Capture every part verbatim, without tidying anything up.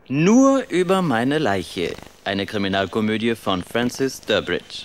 Nur über meine Leiche. Eine Kriminalkomödie von Francis Durbridge.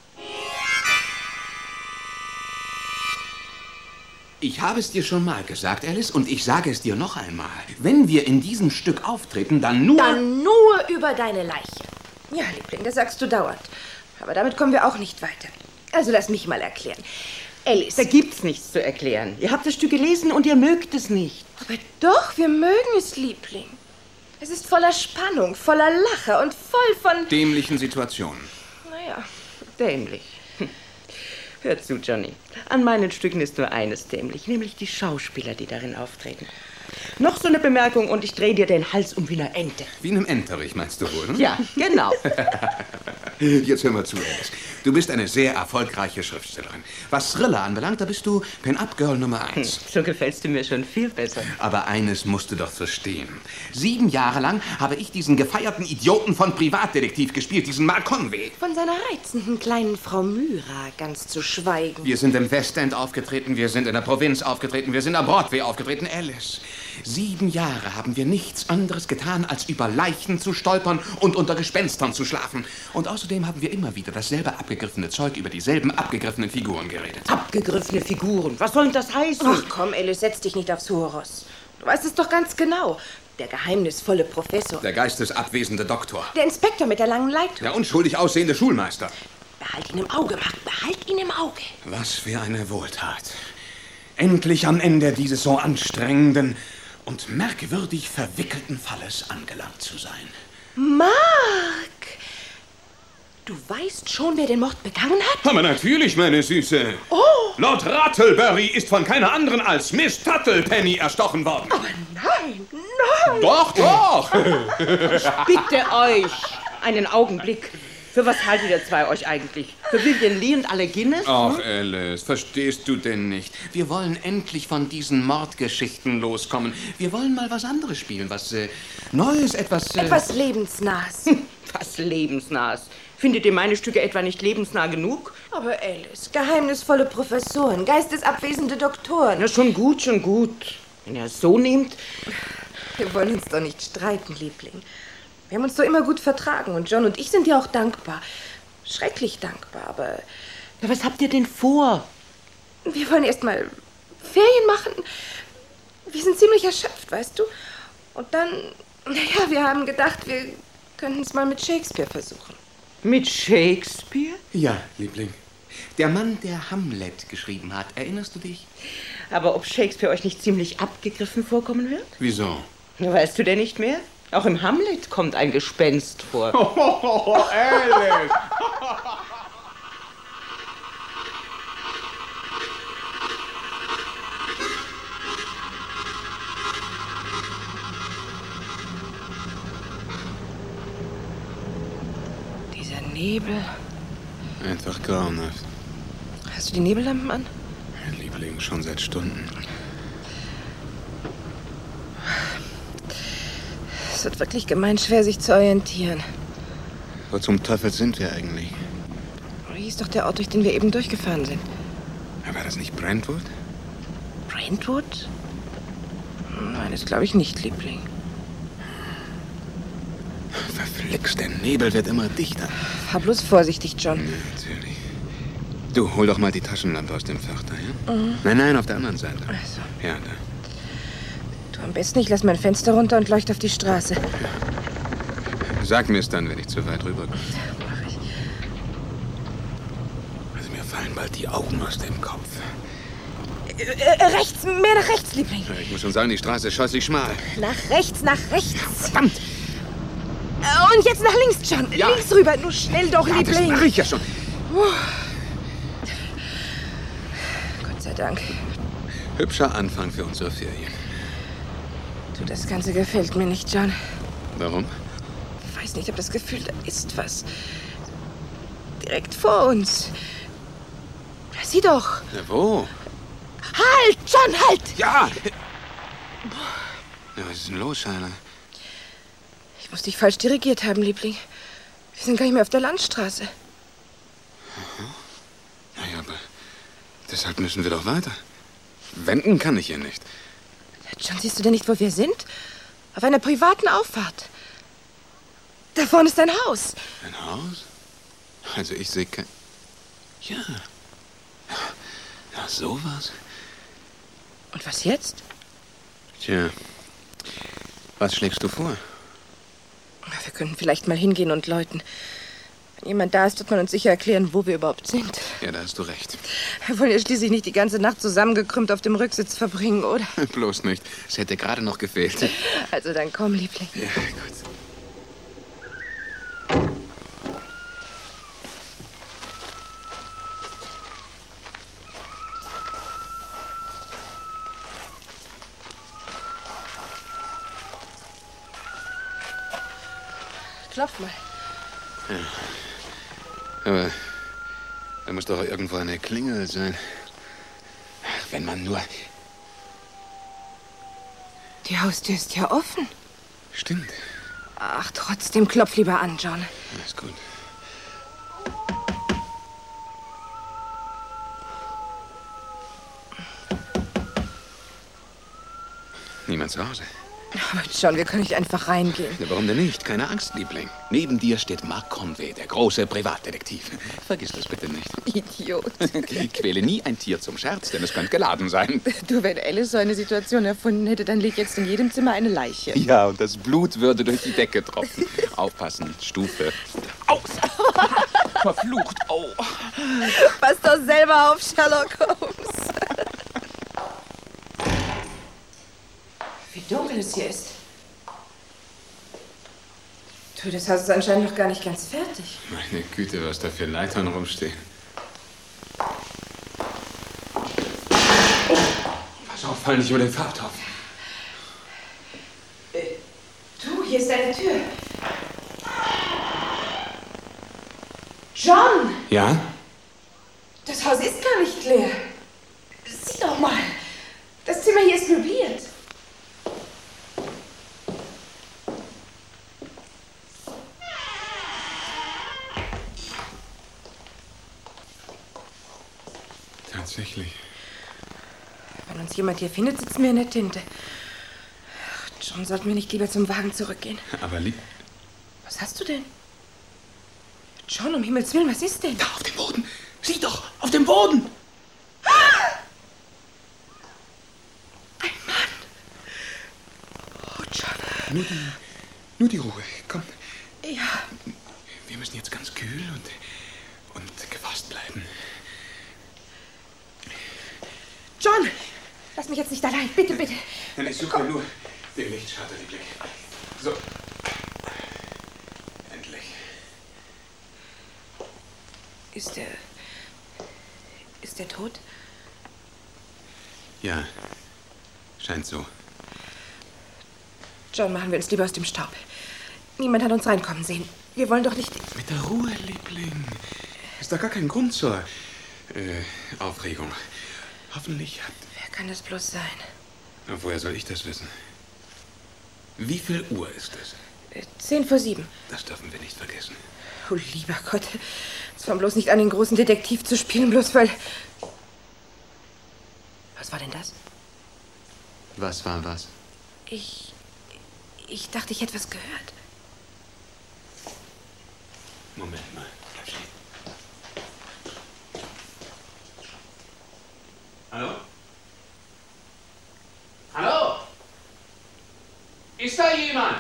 Ich habe es dir schon mal gesagt, Alice, und ich sage es dir noch einmal. Wenn wir in diesem Stück auftreten, dann nur... Dann nur über deine Leiche. Ja, Liebling, das sagst du dauernd. Aber damit kommen wir auch nicht weiter. Also lass mich mal erklären. Alice... Da gibt's nichts zu erklären. Ihr habt das Stück gelesen und ihr mögt es nicht. Aber doch, wir mögen es, Liebling. Es ist voller Spannung, voller Lacher und voll von... dämlichen Situationen. Naja, Dämlich. Hm. Hör zu, Johnny. An meinen Stücken ist nur eines dämlich, nämlich die Schauspieler, die darin auftreten. Noch so eine Bemerkung und ich drehe dir den Hals um wie eine Ente. Wie einem Enterich, meinst du wohl? Hm? Ja, genau. Jetzt hör mal zu, Alice. Du bist eine sehr erfolgreiche Schriftstellerin. Was Thriller anbelangt, da bist du Pin-Up-Girl Nummer eins. Hm, so gefällst du mir schon viel besser. Aber eines musst du doch verstehen. Sieben Jahre lang habe ich diesen gefeierten Idioten von Privatdetektiv gespielt, diesen Mark Conway. Von seiner reizenden kleinen Frau Myra ganz zu schweigen. Wir sind im Westend aufgetreten, wir sind in der Provinz aufgetreten, wir sind am Broadway aufgetreten, Alice. Sieben Jahre haben wir nichts anderes getan, als über Leichen zu stolpern und unter Gespenstern zu schlafen. Und außerdem haben wir immer wieder dasselbe abgegriffene Zeug über dieselben abgegriffenen Figuren geredet. Abgegriffene Figuren, was soll denn das heißen? Ach komm, Alice, setz dich nicht aufs hohe Ross. Du weißt es doch ganz genau. Der geheimnisvolle Professor. Der geistesabwesende Doktor. Der Inspektor mit der langen Leitung. Der unschuldig aussehende Schulmeister. Behalt ihn im Auge, Mark, behalt ihn im Auge. Was für eine Wohltat. Endlich am Ende dieses so anstrengenden und merkwürdig verwickelten Falles angelangt zu sein. Mark! Du weißt schon, wer den Mord begangen hat? Aber natürlich, meine Süße. Oh! Lord Rattlebury ist von keiner anderen als Miss Tuttlepenny erstochen worden. Aber nein, nein! Doch, doch! Bitte euch, einen Augenblick. Für was haltet ihr zwei euch eigentlich? Für Vivian Lee und alle Guinness? Ach, Alice, verstehst du denn nicht? Wir wollen endlich von diesen Mordgeschichten loskommen. Wir wollen mal was anderes spielen, was äh, Neues, etwas... Äh Etwas lebensnahes. Was lebensnahes? Findet ihr meine Stücke etwa nicht lebensnah genug? Aber Alice, geheimnisvolle Professoren, geistesabwesende Doktoren. Na, schon gut, schon gut. Wenn ihr es so nehmt... Wir wollen uns doch nicht streiten, Liebling. Wir haben uns doch immer gut vertragen und John und ich sind dir auch dankbar. Schrecklich dankbar, aber... Ja, was habt ihr denn vor? Wir wollen erst mal Ferien machen. Wir sind ziemlich erschöpft, weißt du? Und dann, naja, wir haben gedacht, wir könnten es mal mit Shakespeare versuchen. Mit Shakespeare? Ja, Liebling. Der Mann, der Hamlet geschrieben hat. Erinnerst du dich? Aber ob Shakespeare euch nicht ziemlich abgegriffen vorkommen wird? Wieso? Weißt du denn nicht mehr? Auch im Hamlet kommt ein Gespenst vor. Oh, Alice! Dieser Nebel. Einfach grauenhaft. Hast du die Nebellampen an? Mein Liebling, schon seit Stunden. Es wird wirklich gemein schwer, sich zu orientieren. Wo zum Teufel sind wir eigentlich? Wie hieß doch der Ort, durch den wir eben durchgefahren sind? War das nicht Brentwood? Brentwood? Nein, das glaube ich nicht, Liebling. Verflixt, der Nebel wird immer dichter. Fahr bloß vorsichtig, John. Ja, natürlich. Du, hol doch mal die Taschenlampe aus dem Fach da, ja? Mhm. Nein, nein, auf der anderen Seite. Ach so. Ja, da. Du, am besten, ich lass mein Fenster runter und leuchte auf die Straße. Sag mir es dann, wenn ich zu weit rüberkomme. Mach ich. Also mir fallen bald die Augen aus dem Kopf. Äh, äh, rechts, mehr nach rechts, Liebling. Ja, ich muss schon sagen, die Straße ist scheußlich schmal. Nach rechts, nach rechts. Verdammt! Äh, und jetzt nach links, John. Ja. Links rüber. Nur schnell doch, Ja, das Liebling. mache ich ja schon. Gott sei Dank. Hübscher Anfang für unsere Ferien. Du, das Ganze gefällt mir nicht, John. Warum? Ich weiß nicht, ich habe das Gefühl, da ist was. Direkt vor uns. Sieh doch. Na, wo? Halt, John, halt! Ja! Ja, was ist denn los, Shaila? Ich muss dich falsch dirigiert haben, Liebling. Wir sind gar nicht mehr auf der Landstraße. Naja, aber deshalb müssen wir doch weiter. Wenden kann ich hier nicht. John, siehst du denn nicht, wo wir sind? Auf einer privaten Auffahrt. Da vorne ist ein Haus. Ein Haus? Also ich sehe kein... Ja. Ja, sowas. Und was jetzt? Tja, was schlägst du vor? Wir könnten vielleicht mal hingehen und läuten. Wenn jemand da ist, wird man uns sicher erklären, wo wir überhaupt sind. Ja, da hast du recht. Wir wollen ja schließlich nicht die ganze Nacht zusammengekrümmt auf dem Rücksitz verbringen, oder? Bloß nicht. Es hätte gerade noch gefehlt. Also dann komm, Liebling. Ja, gut. Klopf mal. Ja. Aber da muss doch irgendwo eine Klingel sein. Ach, wenn man nur... Die Haustür ist ja offen. Stimmt. Ach, trotzdem klopf lieber an, John. Alles gut. Niemand zu Hause. Aber John, wir können nicht einfach reingehen. Ja, warum denn nicht? Keine Angst, Liebling. Neben dir steht Mark Conway, der große Privatdetektiv. Vergiss das bitte nicht. Idiot. Quäle nie ein Tier zum Scherz, denn es könnte geladen sein. Du, wenn Alice so eine Situation erfunden hätte, dann liegt jetzt in jedem Zimmer eine Leiche. Ja, und das Blut würde durch die Decke tropfen. Aufpassen, Stufe. Aus! Verflucht, oh. Pass doch selber auf, Sherlock Holmes. Wie dunkel es hier ist. Du, das Haus ist anscheinend noch gar nicht ganz fertig. Meine Güte, was da für Leitern rumstehen. Oh, pass auf, fall nicht über den Farbtopf. Äh, du, hier ist eine Tür. John! Ja? Das Haus ist gar nicht leer. Sieh doch mal. Das Zimmer hier ist möbliert. Tatsächlich. Wenn uns jemand hier findet, sitzen wir in der Tinte. Ach, John, sollten wir nicht lieber zum Wagen zurückgehen? Aber lieb... Was hast du denn? John, um Himmels Willen, was ist denn? Da, auf dem Boden. Sieh doch, auf dem Boden. Ein Mann. Oh, John. Nur die, nur die Ruhe. Komm. Ja. Wir müssen jetzt ganz kühl und, und gefasst bleiben. John, lass mich jetzt nicht allein. Bitte, bitte. Denn ich suche nur den Lichtschalter, die Blick. So. Endlich. Ist er... Ist er tot? Ja, scheint so. John, machen wir uns lieber aus dem Staub. Niemand hat uns reinkommen sehen. Wir wollen doch nicht... Mit der Ruhe, Liebling. Ist doch gar kein Grund zur äh, Aufregung. Hoffentlich hat... Wer kann das bloß sein? Na, woher soll ich das wissen? Wie viel Uhr ist es? Äh, Zehn vor sieben. Das dürfen wir nicht vergessen. Oh, lieber Gott. Es fang bloß nicht an, den großen Detektiv zu spielen, bloß weil... Was war denn das? Was war was? Ich... Ich dachte, ich hätte was gehört. Moment mal. Bleib stehen. Hallo? Hallo? Ist da jemand?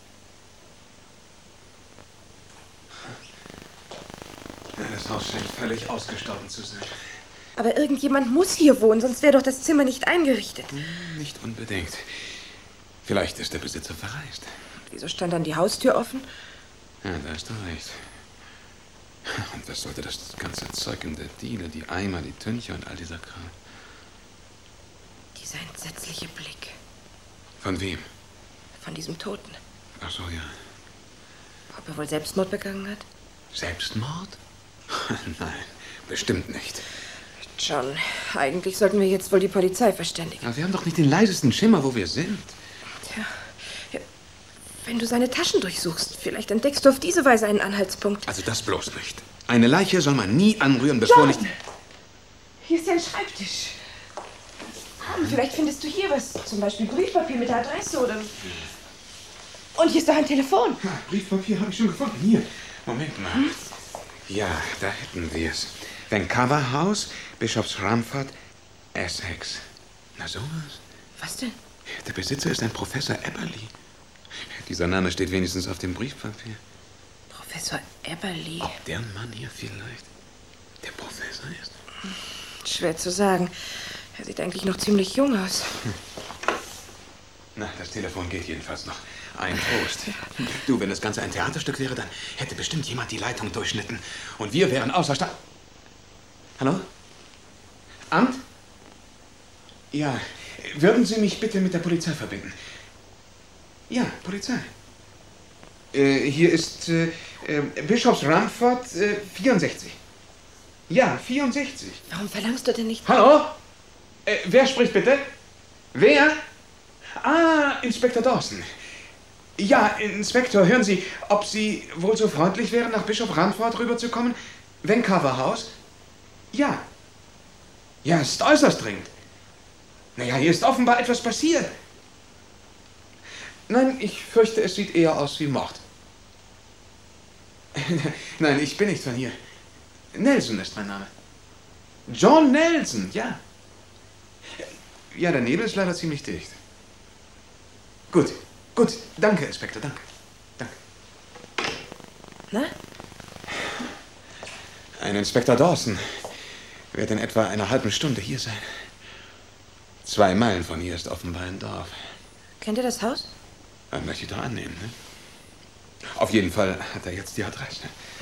Ja, das Haus scheint völlig ausgestorben zu sein. Aber irgendjemand muss hier wohnen, sonst wäre doch das Zimmer nicht eingerichtet. Hm, nicht unbedingt. Vielleicht ist der Besitzer verreist. Wieso stand dann die Haustür offen? Ja, da hast du recht. Und was sollte das ganze Zeug in der Diele, die Eimer, die Tüncher und all dieser Kram? Dieser entsetzliche Blick Von wem? von diesem Toten. Ach so, ja. Ob er wohl Selbstmord begangen hat? Selbstmord? Nein, bestimmt nicht. John, eigentlich sollten wir jetzt wohl die Polizei verständigen. Aber wir haben doch nicht den leisesten Schimmer, wo wir sind. Tja, ja, wenn du seine Taschen durchsuchst, vielleicht entdeckst du auf diese Weise einen Anhaltspunkt. Also das bloß nicht. Eine Leiche soll man nie anrühren, bevor John! nicht... Hier ist ja ein Schreibtisch. Komm, vielleicht findest du hier was. Zum Beispiel Briefpapier mit der Adresse oder... Und hier ist doch ein Telefon. Ja, Briefpapier habe ich schon gefunden. Hier, Moment mal. Hm? Ja, da hätten wir es. Vancouver House, Bischofs Ramford, Essex. Na sowas. Was denn? Der Besitzer ist ein Professor Eberly. Dieser Name steht wenigstens auf dem Briefpapier. Professor Eberly. Ob der Mann hier vielleicht der Professor ist? Schwer zu sagen. Er sieht eigentlich noch ziemlich jung aus. Hm. Na, das Telefon geht jedenfalls noch. Ein Trost. Du, wenn das Ganze ein Theaterstück wäre, dann hätte bestimmt jemand die Leitung durchschnitten. Und wir wären außerstand. Hallo? Amt? Ja, würden Sie mich bitte mit der Polizei verbinden? Ja, Polizei. Äh, hier ist äh, äh, Bischofs Ramford äh, vierundsechzig. Ja, vierundsechzig. Warum verlangst du denn nicht... Hallo? Äh, wer spricht bitte? Wer? Ah, Inspektor Dawson. Ja, Inspektor, hören Sie, ob Sie wohl so freundlich wären, nach Bischof Ramford rüberzukommen? Vancouver House? Ja. Ja, es ist äußerst dringend. Naja, hier ist offenbar etwas passiert. Nein, ich fürchte, es sieht eher aus wie Mord. Nein, ich bin nicht von hier. Nelson ist mein Name. John Nelson, ja. Ja, der Nebel ist leider ziemlich dicht. Gut, gut. Danke, Inspektor, danke. Danke. Na? Ein Inspektor Dawson wird in etwa einer halben Stunde hier sein. Zwei Meilen von hier ist offenbar ein Dorf. Kennt ihr das Haus? Das möchte ich doch annehmen, ne? Auf jeden Fall hat er jetzt die Adresse.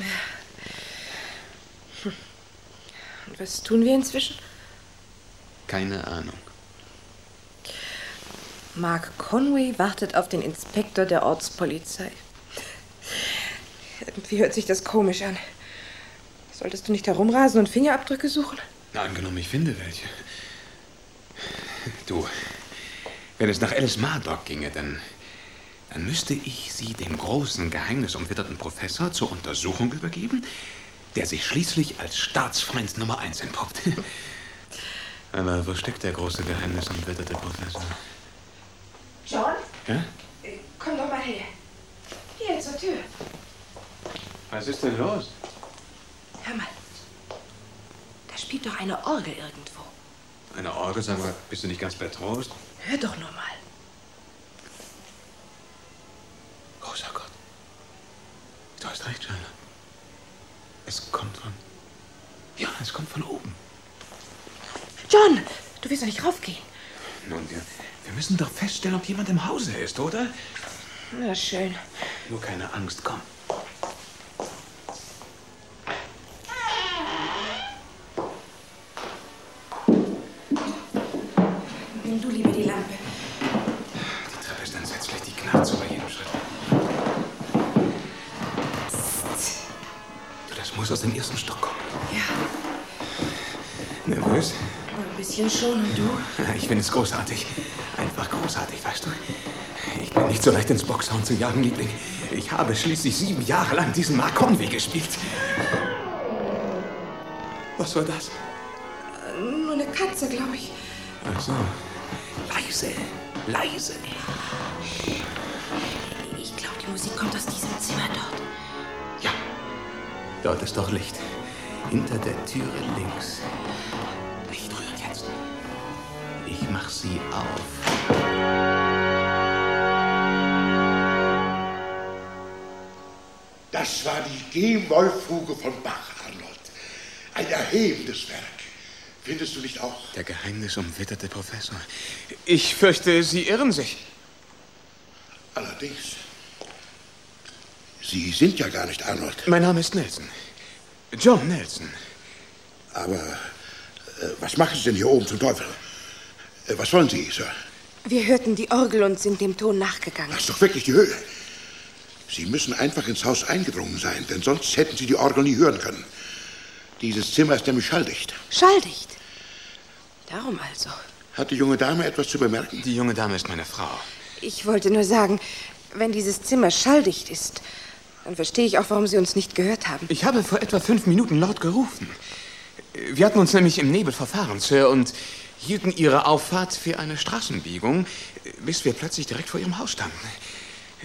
Hm. Und was tun wir inzwischen? Keine Ahnung. Mark Conway wartet auf den Inspektor der Ortspolizei. Irgendwie hört sich das komisch an. Solltest du nicht herumrasen und Fingerabdrücke suchen? Na, angenommen, ich finde welche. Du, wenn es nach Alice Murdoch ginge, dann, dann müsste ich sie dem großen, geheimnisumwitterten Professor zur Untersuchung übergeben, der sich schließlich als Staatsfeind Nummer eins entpuppt. Aber wo steckt der große, geheimnisumwitterte Professor? John? Ja? Komm doch mal her. Hier zur Tür. Was ist denn los? Hör mal. Da spielt doch eine Orgel irgendwo. Eine Orgel? Sag mal, bist du nicht ganz bei Trost? Hör doch nur mal. Großer Gott. Du hast recht, Sherlock. Es kommt von... Ja, es kommt von oben. John, du willst doch nicht raufgehen. Nun, wir, wir müssen doch feststellen, ob jemand im Hause ist, oder? Na schön. Nur keine Angst, komm. Nimm du lieber die Lampe. Die Treppe ist entsetzlich, die knarrt so bei jedem Schritt. Psst. Du, das muss aus dem ersten Stock kommen. Ja. Nervös? Ein bisschen schon, und du? Ich finde es großartig. Einfach großartig, weißt du? Ich bin nicht so leicht ins Boxhorn zu jagen, Liebling. Ich habe schließlich sieben Jahre lang diesen Mark Conway gespielt. Was war das? Nur eine Katze, glaube ich. Ach so. Leise, leise. Ich glaube, die Musik kommt aus diesem Zimmer dort. Ja, dort ist doch Licht. Hinter der Türe links. Nicht rühren jetzt. Ich mach sie auf. Das war die G-Moll-Fuge von Bach, Arnold. Ein erhebendes Werk. Findest du nicht auch? Der geheimnisumwitterte Professor. Ich fürchte, Sie irren sich. Allerdings. Sie sind ja gar nicht Arnold. Mein Name ist Nelson. John Nelson. Aber äh, was machen Sie denn hier oben zum Teufel? Äh, was wollen Sie, Sir? Wir hörten die Orgel und sind dem Ton nachgegangen. Das ist doch wirklich die Höhe. Sie müssen einfach ins Haus eingedrungen sein, denn sonst hätten Sie die Orgel nie hören können. Dieses Zimmer ist nämlich schalldicht. Schalldicht? Darum also. Hat die junge Dame etwas zu bemerken? Die junge Dame ist meine Frau. Ich wollte nur sagen, wenn dieses Zimmer schalldicht ist, dann verstehe ich auch, warum Sie uns nicht gehört haben. Ich habe vor etwa fünf Minuten laut gerufen. Wir hatten uns nämlich im Nebel verfahren, Sir, und hielten Ihre Auffahrt für eine Straßenbiegung, bis wir plötzlich direkt vor Ihrem Haus standen.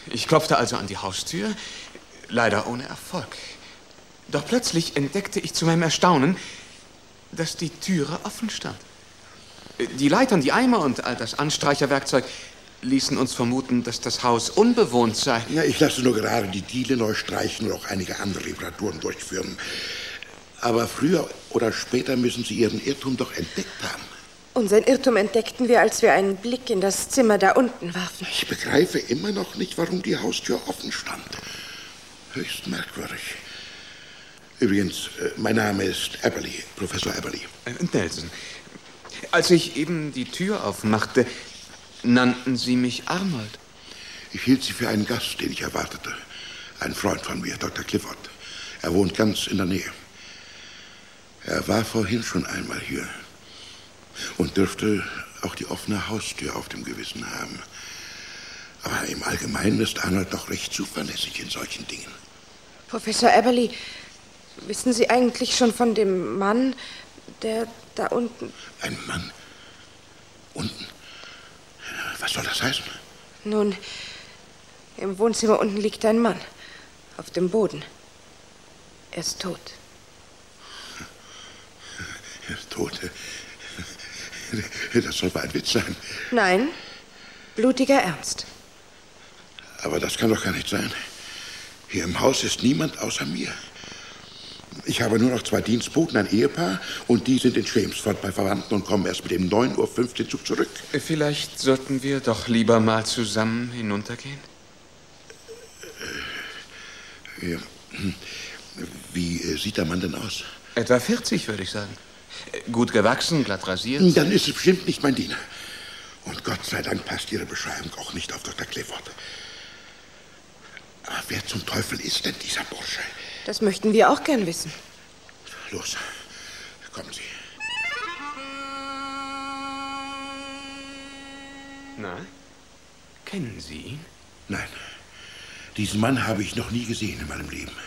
Ich klopfte also an die Haustür, leider ohne Erfolg. Doch plötzlich entdeckte ich zu meinem Erstaunen, dass die Türe offen stand. Die Leitern, die Eimer und all das Anstreicherwerkzeug ließen uns vermuten, dass das Haus unbewohnt sei. Ja, ich lasse nur gerade die Diele neu streichen und auch einige andere Reparaturen durchführen. Aber früher oder später müssen Sie Ihren Irrtum doch entdeckt haben. Unseren Irrtum entdeckten wir, als wir einen Blick in das Zimmer da unten warfen. Ich begreife immer noch nicht, warum die Haustür offen stand. Höchst merkwürdig. Übrigens, mein Name ist Eberly, Professor Eberly. Äh, Nelson, als ich eben die Tür aufmachte, nannten Sie mich Arnold. Ich hielt Sie für einen Gast, den ich erwartete. Ein Freund von mir, Doktor Clifford. Er wohnt ganz in der Nähe. Er war vorhin schon einmal hier und dürfte auch die offene Haustür auf dem Gewissen haben. Aber im Allgemeinen ist Arnold doch recht zuverlässig in solchen Dingen. Professor Eberly, wissen Sie eigentlich schon von dem Mann, der da unten... Ein Mann? Unten? Was soll das heißen? Nun, im Wohnzimmer unten liegt ein Mann. Auf dem Boden. Er ist tot. Er ist tot? Das soll wohl ein Witz sein. Nein, blutiger Ernst. Aber das kann doch gar nicht sein. Hier im Haus ist niemand außer mir. Ich habe nur noch zwei Dienstboten, ein Ehepaar, und die sind in Chelmsford bei Verwandten und kommen erst mit dem neun Uhr fünfzehn Zug zurück. Vielleicht sollten wir doch lieber mal zusammen hinuntergehen? Äh, ja. Wie äh, sieht der Mann denn aus? Etwa vierzig, würde ich sagen. Gut gewachsen, glatt rasiert. Dann ist es bestimmt nicht mein Diener. Und Gott sei Dank passt Ihre Beschreibung auch nicht auf Doktor Clifford. Aber wer zum Teufel ist denn dieser Bursche? Das möchten wir auch gern wissen. Los, kommen Sie. Na, kennen Sie ihn? Nein, diesen Mann habe ich noch nie gesehen in meinem Leben.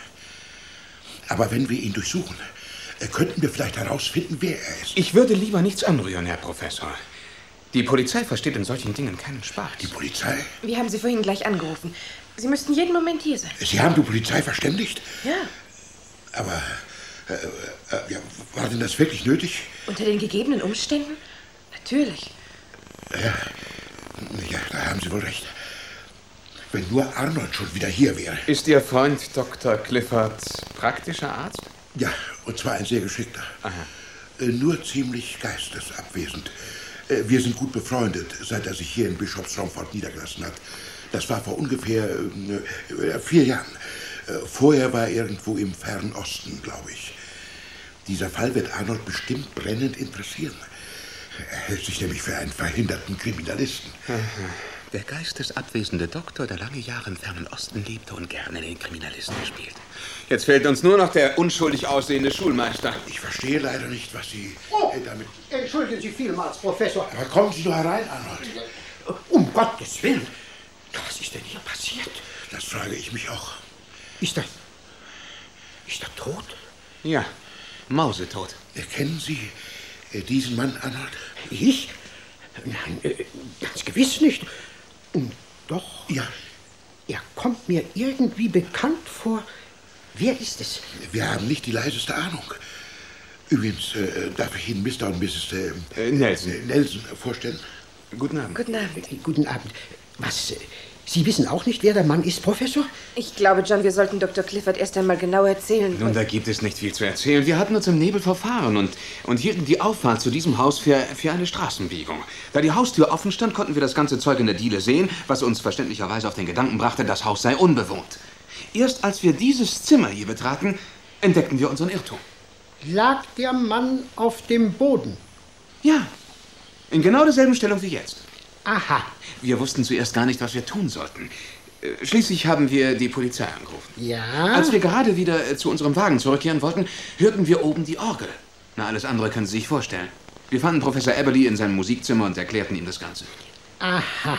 Aber wenn wir ihn durchsuchen, könnten wir vielleicht herausfinden, wer er ist. Ich würde lieber nichts anrühren, Herr Professor. Die Polizei versteht in solchen Dingen keinen Spaß. Die Polizei? Wir haben Sie vorhin gleich angerufen. Sie müssten jeden Moment hier sein. Sie haben die Polizei verständigt? Ja. Aber äh, äh, ja, war denn das wirklich nötig? Unter den gegebenen Umständen? Natürlich. Ja, ja, da haben Sie wohl recht. Wenn nur Arnold schon wieder hier wäre. Ist Ihr Freund Doktor Clifford praktischer Arzt? Ja, und zwar ein sehr geschickter. Aha. Äh, nur ziemlich geistesabwesend. Äh, wir sind gut befreundet, seit er sich hier in Bischofsstromford niedergelassen hat. Das war vor ungefähr äh, vier Jahren. Äh, vorher war er irgendwo im fernen Osten, glaube ich. Dieser Fall wird Arnold bestimmt brennend interessieren. Er hält sich nämlich für einen verhinderten Kriminalisten. Aha. Der geistesabwesende Doktor, der lange Jahre im fernen Osten lebte und gerne den Kriminalisten gespielt. Jetzt fehlt uns nur noch der unschuldig aussehende Schulmeister. Ich verstehe leider nicht, was Sie oh, äh, damit... Entschuldigen Sie vielmals, Professor. Aber kommen Sie nur herein, Arnold. Um Gottes Willen. Was ist denn hier passiert? Das frage ich mich auch. Ist er... Ist er tot? Ja, mausetot. Kennen Sie äh, diesen Mann, Arnold? Ich? Nein, äh, ganz gewiss nicht. Und doch... Ja. Er kommt mir irgendwie bekannt vor. Wer ist es? Wir haben nicht die leiseste Ahnung. Übrigens, äh, darf ich Ihnen Mister und Misses Äh, äh, Nelson. Äh, Nelson vorstellen? Guten Abend. Guten Abend. Äh, guten Abend. Was, äh, Sie wissen auch nicht, wer der Mann ist, Professor? Ich glaube, John, wir sollten Doktor Clifford erst einmal genau erzählen. Nun, da gibt es nicht viel zu erzählen. Wir hatten uns im Nebel verfahren und, und hielten die Auffahrt zu diesem Haus für, für eine Straßenbiegung. Da die Haustür offen stand, konnten wir das ganze Zeug in der Diele sehen, was uns verständlicherweise auf den Gedanken brachte, das Haus sei unbewohnt. Erst als wir dieses Zimmer hier betraten, entdeckten wir unseren Irrtum. Lag der Mann auf dem Boden? Ja, in genau derselben Stellung wie jetzt. Aha. Wir wussten zuerst gar nicht, was wir tun sollten. Schließlich haben wir die Polizei angerufen. Ja? Als wir gerade wieder zu unserem Wagen zurückkehren wollten, hörten wir oben die Orgel. Na, alles andere können Sie sich vorstellen. Wir fanden Professor Eberly in seinem Musikzimmer und erklärten ihm das Ganze. Aha.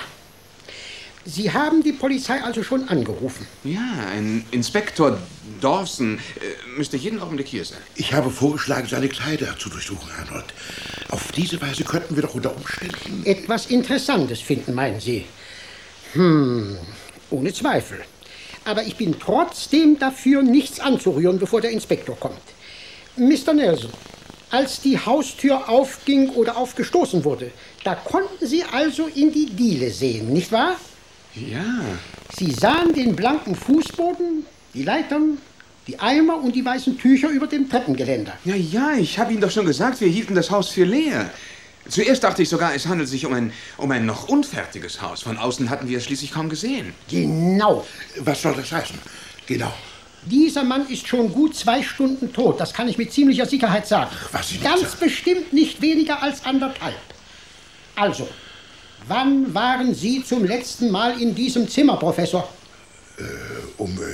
Sie haben die Polizei also schon angerufen? Ja, ein Inspektor Dawson äh, müsste jeden Augenblick hier sein. Ich habe vorgeschlagen, seine Kleider zu durchsuchen, Arnold. Auf diese Weise könnten wir doch unter Umständen... Etwas Interessantes finden, meinen Sie? Hm, Ohne Zweifel. Aber ich bin trotzdem dafür, nichts anzurühren, bevor der Inspektor kommt. Mister Nelson, als die Haustür aufging oder aufgestoßen wurde, da konnten Sie also in die Diele sehen, nicht wahr? Ja. Sie sahen den blanken Fußboden, die Leitern, die Eimer und die weißen Tücher über dem Treppengeländer. Ja, ja, ich habe Ihnen doch schon gesagt, wir hielten das Haus für leer. Zuerst dachte ich sogar, es handelt sich um ein, um ein noch unfertiges Haus. Von außen hatten wir es schließlich kaum gesehen. Genau. Was soll das heißen? Genau. Dieser Mann ist schon gut zwei Stunden tot. Das kann ich mit ziemlicher Sicherheit sagen. Was Sie nicht Ganz sagen. bestimmt nicht weniger als anderthalb. Also, wann waren Sie zum letzten Mal in diesem Zimmer, Professor? Äh, um äh,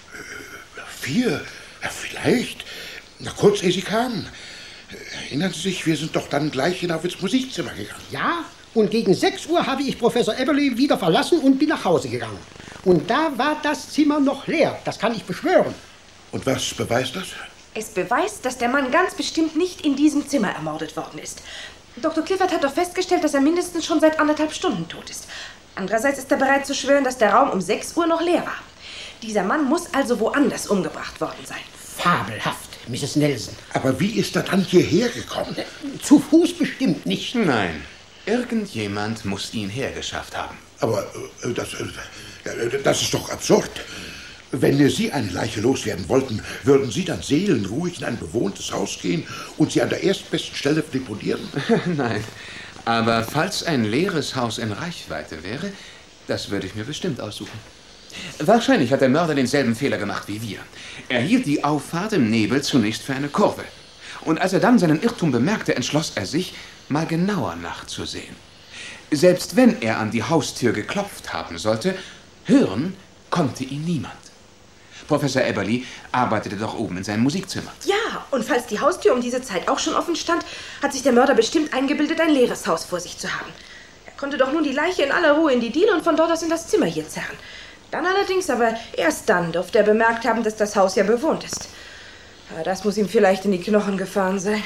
vier, ja, vielleicht. Na, kurz ehe Sie kamen. Erinnern Sie sich, wir sind doch dann gleich hinauf ins Musikzimmer gegangen. Ja, und gegen sechs Uhr habe ich Professor Eberly wieder verlassen und bin nach Hause gegangen. Und da war das Zimmer noch leer, das kann ich beschwören. Und was beweist das? Es beweist, dass der Mann ganz bestimmt nicht in diesem Zimmer ermordet worden ist. Doktor Clifford hat doch festgestellt, dass er mindestens schon seit anderthalb Stunden tot ist. Andererseits ist er bereit zu schwören, dass der Raum um sechs Uhr noch leer war. Dieser Mann muss also woanders umgebracht worden sein. Fabelhaft, Misses Nelson. Aber wie ist er dann hierher gekommen? Zu Fuß bestimmt nicht. Nein, irgendjemand muss ihn hergeschafft haben. Aber äh, das, äh, das ist doch absurd. Wenn Sie eine Leiche loswerden wollten, würden Sie dann seelenruhig in ein bewohntes Haus gehen und sie an der erstbesten Stelle deponieren? Nein, aber falls ein leeres Haus in Reichweite wäre, das würde ich mir bestimmt aussuchen. Wahrscheinlich hat der Mörder denselben Fehler gemacht wie wir. Er hielt die Auffahrt im Nebel zunächst für eine Kurve. Und als er dann seinen Irrtum bemerkte, entschloss er sich, mal genauer nachzusehen. Selbst wenn er an die Haustür geklopft haben sollte, hören konnte ihn niemand. Professor Eberly arbeitete doch oben in seinem Musikzimmer. Ja, und falls die Haustür um diese Zeit auch schon offen stand, hat sich der Mörder bestimmt eingebildet, ein leeres Haus vor sich zu haben. Er konnte doch nun die Leiche in aller Ruhe in die Diele und von dort aus in das Zimmer hier zerren. Dann allerdings, aber erst dann, durfte er bemerkt haben, dass das Haus ja bewohnt ist. Aber das muss ihm vielleicht in die Knochen gefahren sein.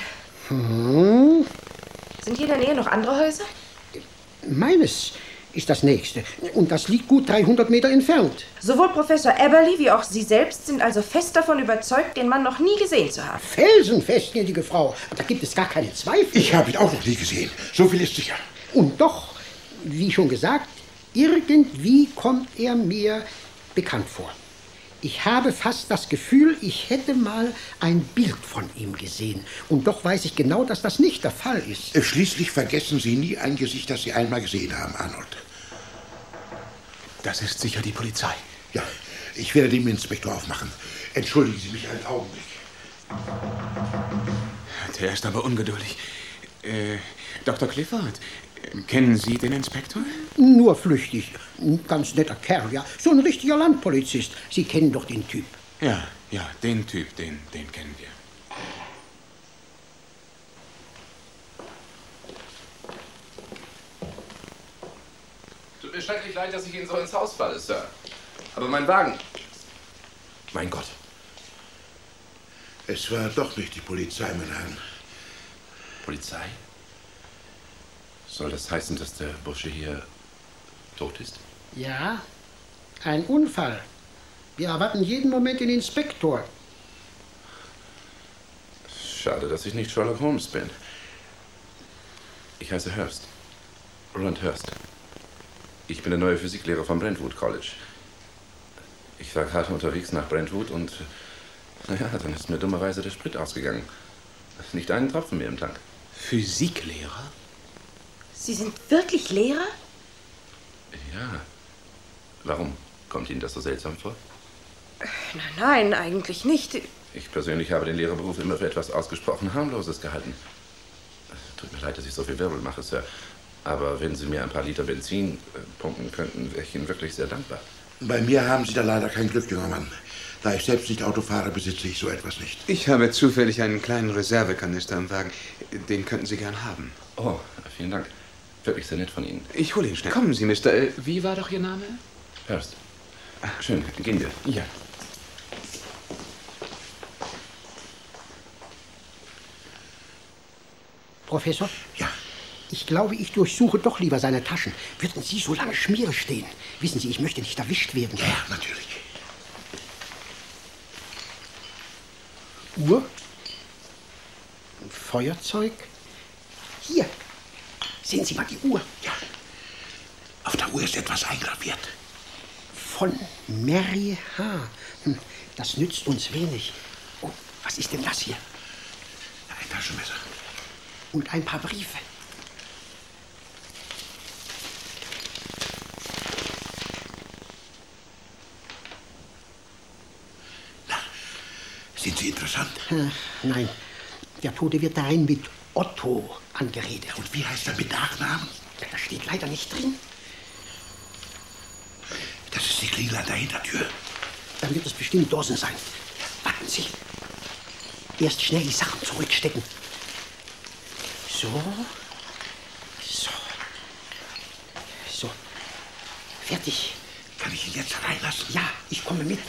Hm. Sind hier in der Nähe noch andere Häuser? Meines ist das nächste. Und das liegt gut dreihundert Meter entfernt. Sowohl Professor Eberly wie auch Sie selbst sind also fest davon überzeugt, den Mann noch nie gesehen zu haben. Felsenfest, gnädige Frau. Da gibt es gar keine Zweifel. Ich habe ihn auch noch nie gesehen. So viel ist sicher. Und doch, wie schon gesagt, irgendwie kommt er mir bekannt vor. Ich habe fast das Gefühl, ich hätte mal ein Bild von ihm gesehen. Und doch weiß ich genau, dass das nicht der Fall ist. Schließlich vergessen Sie nie ein Gesicht, das Sie einmal gesehen haben, Arnold. Das ist sicher die Polizei. Ja, ich werde dem Inspektor aufmachen. Entschuldigen Sie mich einen Augenblick. Der ist aber ungeduldig. Äh, Doktor Clifford, kennen Sie den Inspektor? Nur flüchtig. Ein ganz netter Kerl, ja. So ein richtiger Landpolizist. Sie kennen doch den Typ. Ja, ja, den Typ, den, den kennen wir. Tut mir schrecklich leid, dass ich Ihnen so ins Haus falle, Sir. Aber mein Wagen... Mein Gott. Es war doch nicht die Polizei, meine Herren. Polizei? Soll das heißen, dass der Bursche hier tot ist? Ja, ein Unfall. Wir erwarten jeden Moment den Inspektor. Schade, dass ich nicht Sherlock Holmes bin. Ich heiße Hurst. Roland Hurst. Ich bin der neue Physiklehrer vom Brentwood College. Ich war gerade unterwegs nach Brentwood und... Naja, dann ist mir dummerweise der Sprit ausgegangen. Nicht einen Tropfen mehr im Tank. Physiklehrer? Sie sind wirklich Lehrer? Ja. Warum? Kommt Ihnen das so seltsam vor? Nein, nein, eigentlich nicht. Ich persönlich habe den Lehrerberuf immer für etwas ausgesprochen Harmloses gehalten. Tut mir leid, dass ich so viel Wirbel mache, Sir. Aber wenn Sie mir ein paar Liter Benzin äh, pumpen könnten, wäre ich Ihnen wirklich sehr dankbar. Bei mir haben Sie da leider kein Glück, junger Mann. Da ich selbst nicht Auto fahre, besitze ich so etwas nicht. Ich habe zufällig einen kleinen Reservekanister im Wagen. Den könnten Sie gern haben. Oh, vielen Dank. Wirklich sehr nett von Ihnen. Ich hole ihn schnell. Kommen Sie, Mister Äh, wie war doch Ihr Name? Hurst. Schön, gehen wir. Ja. Professor? Ja. Ich glaube, ich durchsuche doch lieber seine Taschen. Würden Sie so lange Schmiere stehen? Wissen Sie, ich möchte nicht erwischt werden. Ja, natürlich. Uhr? Ein Feuerzeug? Hier. Sehen Sie mal die Uhr. Ja. Auf der Uhr ist etwas eingraviert. Von Mary H. Hm, das nützt uns wenig. Oh, was ist denn das hier? Ein Taschenmesser. Und ein paar Briefe. Na, sind Sie interessant? Hm, nein, der Tote wird darin mit Otto angeredet. Und wie heißt er mit Nachnamen? Ja, das steht leider nicht drin. Das ist die Klingel an der Hintertür. Dann wird es bestimmt Dawson sein. Warten Sie. Erst schnell die Sachen zurückstecken. So. So. So. Fertig. Kann ich ihn jetzt reinlassen? Ja, ich komme mit.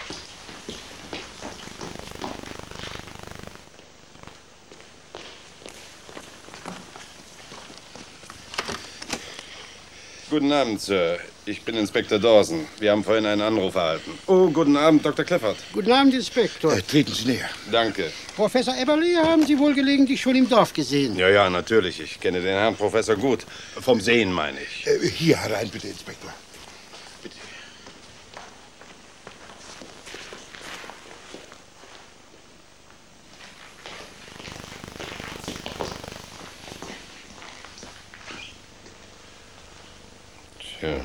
Guten Abend, Sir. Ich bin Inspektor Dawson. Wir haben vorhin einen Anruf erhalten. Oh, guten Abend, Doktor Clifford. Guten Abend, Inspektor. Äh, treten Sie näher. Danke. Professor Eberly haben Sie wohl gelegentlich schon im Dorf gesehen. Ja, ja, natürlich. Ich kenne den Herrn Professor gut. Vom Sehen, meine ich. Äh, hier herein, bitte, Inspektor. Bitte. Tja.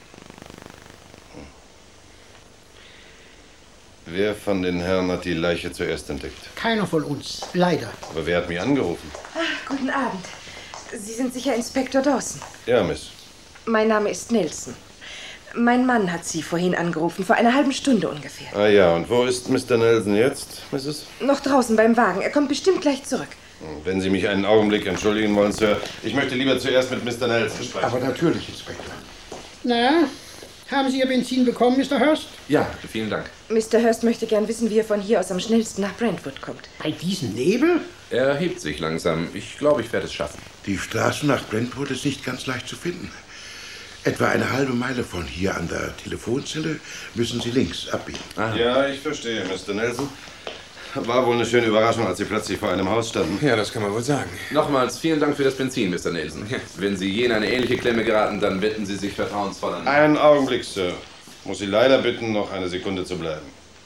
Wer von den Herren hat die Leiche zuerst entdeckt? Keiner von uns, leider. Aber wer hat mich angerufen? Ach, guten Abend. Sie sind sicher Inspektor Dawson. Ja, Miss. Mein Name ist Nelson. Mein Mann hat Sie vorhin angerufen, vor einer halben Stunde ungefähr. Ah ja, und wo ist Mister Nelson jetzt, Missus? Noch draußen beim Wagen. Er kommt bestimmt gleich zurück. Wenn Sie mich einen Augenblick entschuldigen wollen, Sir. Ich möchte lieber zuerst mit Mister Nelson sprechen. Aber natürlich, Inspektor. Na, haben Sie Ihr Benzin bekommen, Mister Hurst? Ja, vielen Dank. Mister Hurst möchte gern wissen, wie er von hier aus am schnellsten nach Brentwood kommt. Bei diesem Nebel? Er hebt sich langsam. Ich glaube, ich werde es schaffen. Die Straße nach Brentwood ist nicht ganz leicht zu finden. Etwa eine halbe Meile von hier an der Telefonzelle müssen Sie links abbiegen. Aha. Ja, ich verstehe, Mister Nelson. War wohl eine schöne Überraschung, als Sie plötzlich vor einem Haus standen. Ja, das kann man wohl sagen. Nochmals vielen Dank für das Benzin, Mister Nelson. Wenn Sie je in eine ähnliche Klemme geraten, dann wenden Sie sich vertrauensvoll an. Einen Augenblick, Sir. Muss Sie leider bitten, noch eine Sekunde zu bleiben.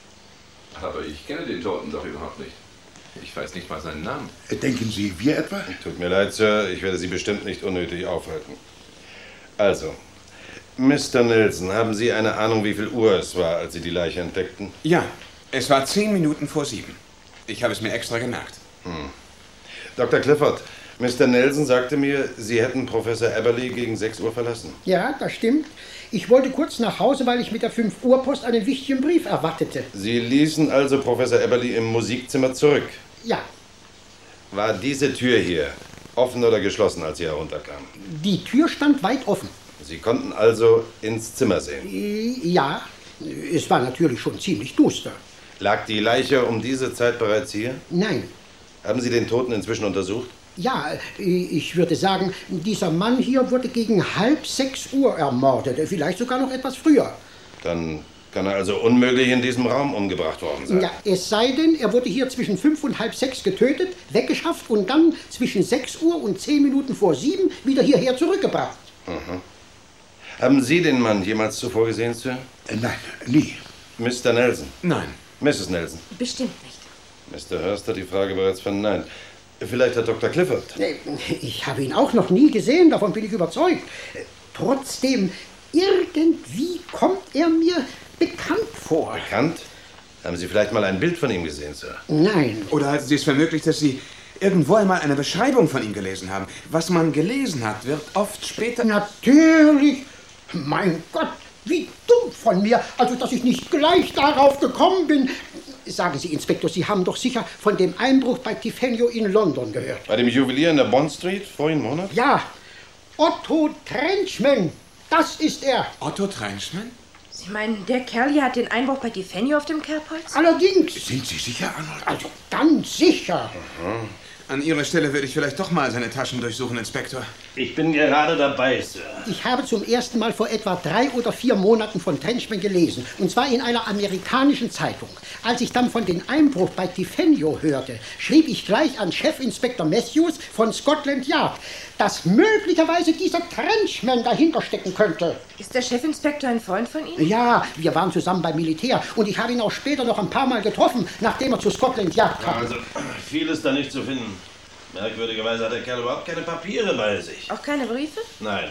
Aber ich kenne den Toten doch überhaupt nicht. Ich weiß nicht mal seinen Namen. Denken Sie, wir etwa? Tut mir leid, Sir. Ich werde Sie bestimmt nicht unnötig aufhalten. Also, Mister Nelson, haben Sie eine Ahnung, wie viel Uhr es war, als Sie die Leiche entdeckten? Ja, es war zehn Minuten vor sieben. Ich habe es mir extra gemerkt. Hm. Doktor Clifford, Mister Nelson sagte mir, Sie hätten Professor Eberly gegen sechs Uhr verlassen. Ja, das stimmt. Ich wollte kurz nach Hause, weil ich mit der fünf Uhr Post einen wichtigen Brief erwartete. Sie ließen also Professor Eberly im Musikzimmer zurück? Ja. War diese Tür hier offen oder geschlossen, als Sie herunterkamen? Die Tür stand weit offen. Sie konnten also ins Zimmer sehen? Ja, es war natürlich schon ziemlich duster. Lag die Leiche um diese Zeit bereits hier? Nein. Haben Sie den Toten inzwischen untersucht? Ja, ich würde sagen, dieser Mann hier wurde gegen halb sechs Uhr ermordet, vielleicht sogar noch etwas früher. Dann kann er also unmöglich in diesem Raum umgebracht worden sein. Ja, es sei denn, er wurde hier zwischen fünf und halb sechs getötet, weggeschafft und dann zwischen sechs Uhr und zehn Minuten vor sieben wieder hierher zurückgebracht. Mhm. Haben Sie den Mann jemals zuvor gesehen, Sir? Äh, nein, nie. Mister Nelson? Nein. Missus Nelson? Bestimmt nicht. Mister Hurst hat die Frage bereits verneint. Vielleicht hat Doktor Clifford. Ich habe ihn auch noch nie gesehen, davon bin ich überzeugt. Trotzdem, irgendwie kommt er mir bekannt vor. Bekannt? Haben Sie vielleicht mal ein Bild von ihm gesehen, Sir? Nein. Oder halten Sie es für möglich, dass Sie irgendwo einmal eine Beschreibung von ihm gelesen haben? Was man gelesen hat, wird oft später... Natürlich. Mein Gott, wie dumm von mir. Also, dass ich nicht gleich darauf gekommen bin. Sagen Sie, Inspektor, Sie haben doch sicher von dem Einbruch bei Tiffenio in London gehört. Bei dem Juwelier in der Bond Street vorigen Monat? Ja, Otto Trenchman. Das ist er. Otto Trenchman? Sie meinen, der Kerl hier hat den Einbruch bei Tiffenio auf dem Kerbholz? Allerdings. Sind Sie sicher, Arnold? Also, ganz sicher. Mhm. An Ihrer Stelle würde ich vielleicht doch mal seine Taschen durchsuchen, Inspektor. Ich bin gerade dabei, Sir. Ich habe zum ersten Mal vor etwa drei oder vier Monaten von Trenchman gelesen. Und zwar in einer amerikanischen Zeitung. Als ich dann von dem Einbruch bei Tifenio hörte, schrieb ich gleich an Chefinspektor Matthews von Scotland Yard, dass möglicherweise dieser Trenchman dahinter stecken könnte. Ist der Chefinspektor ein Freund von Ihnen? Ja, wir waren zusammen beim Militär. Und ich habe ihn auch später noch ein paar Mal getroffen, nachdem er zu Scotland Yard kam. Also, viel ist da nicht zu finden. Merkwürdigerweise hat der Kerl überhaupt keine Papiere bei sich. Auch keine Briefe? Nein.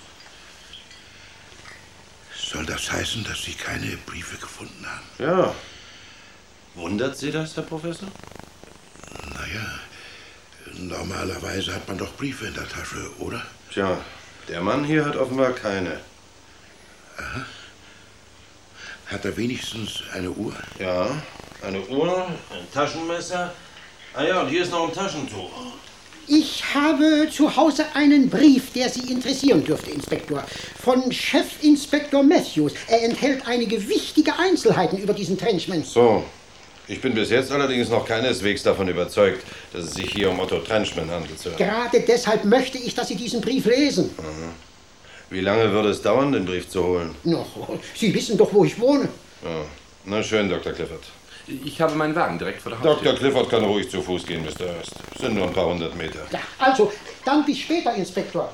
Soll das heißen, dass Sie keine Briefe gefunden haben? Ja. Wundert Sie das, Herr Professor? Naja, normalerweise hat man doch Briefe in der Tasche, oder? Tja, der Mann hier hat offenbar keine. Aha. Hat er wenigstens eine Uhr? Ja, eine Uhr, ein Taschenmesser. Ah ja, und hier ist noch ein Taschentuch. Ich habe zu Hause einen Brief, der Sie interessieren dürfte, Inspektor. Von Chefinspektor Matthews. Er enthält einige wichtige Einzelheiten über diesen Trenchman. So. Ich bin bis jetzt allerdings noch keineswegs davon überzeugt, dass es sich hier um Otto Trenchman handelt, Sir. Gerade deshalb möchte ich, dass Sie diesen Brief lesen. Mhm. Wie lange würde es dauern, den Brief zu holen? Noch, Sie wissen doch, wo ich wohne. Ja. Na schön, Doktor Clifford. Ich habe meinen Wagen direkt vor der Haustür. Doktor Clifford kann ruhig zu Fuß gehen, Mister Hurst. Es sind nur ein paar hundert Meter. Ja, also, dann bis später, Inspektor.